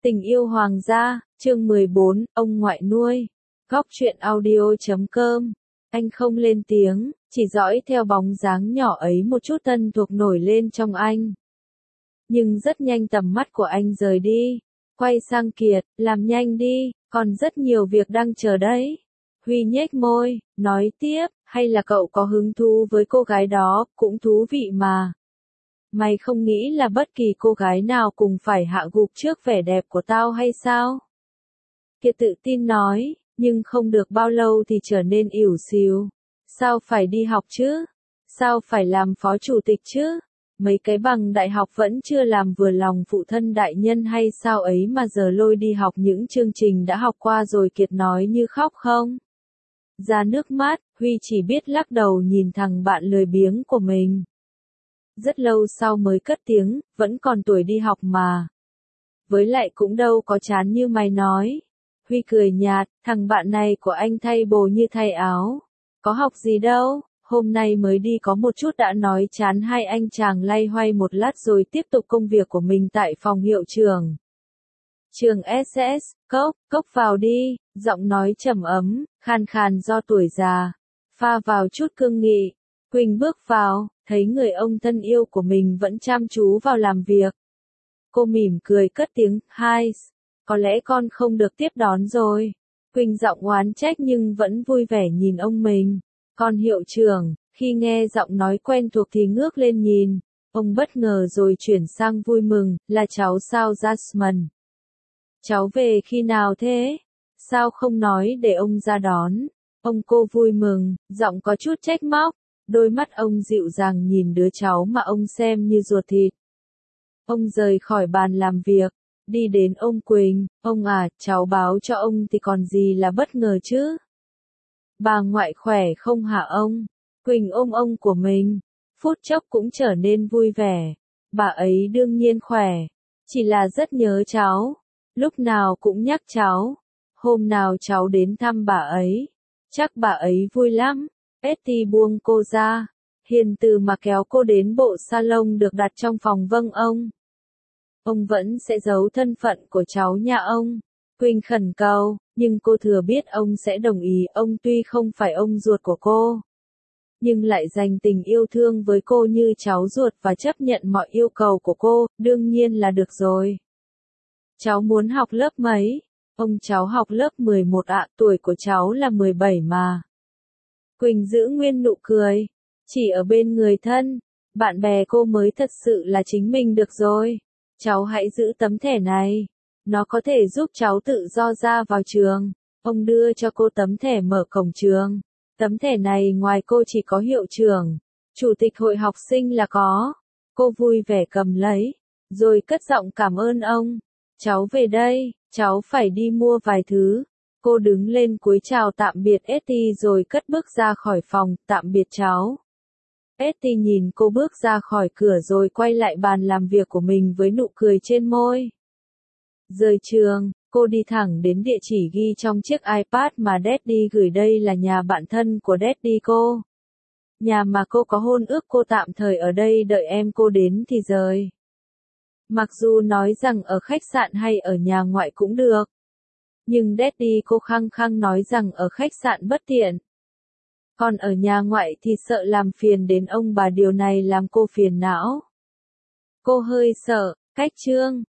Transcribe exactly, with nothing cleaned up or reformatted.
Tình yêu hoàng gia, chương mười bốn, ông ngoại nuôi. Góc truyện audio chấm com. Anh không lên tiếng, chỉ dõi theo bóng dáng nhỏ ấy một chút thân thuộc nổi lên trong anh. Nhưng rất nhanh tầm mắt của anh rời đi. Quay sang Kiệt, làm nhanh đi, còn rất nhiều việc đang chờ đấy. Huy nhếch môi, nói tiếp, hay là cậu có hứng thú với cô gái đó, cũng thú vị mà. Mày không nghĩ là bất kỳ cô gái nào cùng phải hạ gục trước vẻ đẹp của tao hay sao? Kiệt tự tin nói, nhưng không được bao lâu thì trở nên ỉu xìu. Sao phải đi học chứ? Sao phải làm phó chủ tịch chứ? Mấy cái bằng đại học vẫn chưa làm vừa lòng phụ thân đại nhân hay sao ấy mà giờ lôi đi học những chương trình đã học qua rồi. Kiệt nói như khóc không ra nước mắt. Huy chỉ biết lắc đầu nhìn thằng bạn lười biếng của mình. Rất lâu sau mới cất tiếng, vẫn còn tuổi đi học mà. Với lại cũng đâu có chán như mày nói. Huy cười nhạt, thằng bạn này của anh thay bồ như thay áo. Có học gì đâu, hôm nay mới đi có một chút đã nói chán. Hai anh chàng loay hoay một lát rồi tiếp tục công việc của mình tại phòng hiệu trưởng. Trường ét ét, Cốc, Cốc vào đi, giọng nói trầm ấm, khàn khàn do tuổi già, pha vào chút cương nghị. Quỳnh bước vào, thấy người ông thân yêu của mình vẫn chăm chú vào làm việc. Cô mỉm cười cất tiếng, hi, có lẽ con không được tiếp đón rồi. Quỳnh giọng oán trách nhưng vẫn vui vẻ nhìn ông mình. Con hiệu trưởng, khi nghe giọng nói quen thuộc thì ngước lên nhìn. Ông bất ngờ rồi chuyển sang vui mừng, là cháu sao Jasmine? Cháu về khi nào thế? Sao không nói để ông ra đón? Ông cô vui mừng, giọng có chút trách móc. Đôi mắt ông dịu dàng nhìn đứa cháu mà ông xem như ruột thịt. Ông rời khỏi bàn làm việc, đi đến ông Quỳnh, ông à, cháu báo cho ông thì còn gì là bất ngờ chứ? Bà ngoại khỏe không hả ông? Quỳnh ôm ông của mình, phút chốc cũng trở nên vui vẻ. Bà ấy đương nhiên khỏe, chỉ là rất nhớ cháu, lúc nào cũng nhắc cháu. Hôm nào cháu đến thăm bà ấy, chắc bà ấy vui lắm. Betty buông cô ra, hiền từ mà kéo cô đến bộ salon được đặt trong phòng. Vâng ông. Ông vẫn sẽ giấu thân phận của cháu nhà ông. Quỳnh khẩn cầu, nhưng cô thừa biết ông sẽ đồng ý. Ông tuy không phải ông ruột của cô, nhưng lại dành tình yêu thương với cô như cháu ruột và chấp nhận mọi yêu cầu của cô, đương nhiên là được rồi. Cháu muốn học lớp mấy? Ông cháu học lớp mười một ạ, tuổi của cháu là mười bảy mà. Quỳnh giữ nguyên nụ cười. Chỉ ở bên người thân, bạn bè cô mới thật sự là chính mình được rồi. Cháu hãy giữ tấm thẻ này. Nó có thể giúp cháu tự do ra vào trường. Ông đưa cho cô tấm thẻ mở cổng trường. Tấm thẻ này ngoài cô chỉ có hiệu trưởng, chủ tịch hội học sinh là có. Cô vui vẻ cầm lấy, rồi cất giọng cảm ơn ông. Cháu về đây, cháu phải đi mua vài thứ. Cô đứng lên cúi chào tạm biệt Etty rồi cất bước ra khỏi phòng, tạm biệt cháu. Etty nhìn cô bước ra khỏi cửa rồi quay lại bàn làm việc của mình với nụ cười trên môi. Rời trường, cô đi thẳng đến địa chỉ ghi trong chiếc iPad mà Daddy gửi. Đây là nhà bạn thân của Daddy cô. Nhà mà cô có hôn ước. Cô tạm thời ở đây đợi em cô đến thì rời. Mặc dù nói rằng ở khách sạn hay ở nhà ngoại cũng được, nhưng Daddy cô khăng khăng nói rằng ở khách sạn bất tiện. Còn ở nhà ngoại thì sợ làm phiền đến ông bà, điều này làm cô phiền não. Cô hơi sợ, cách chương.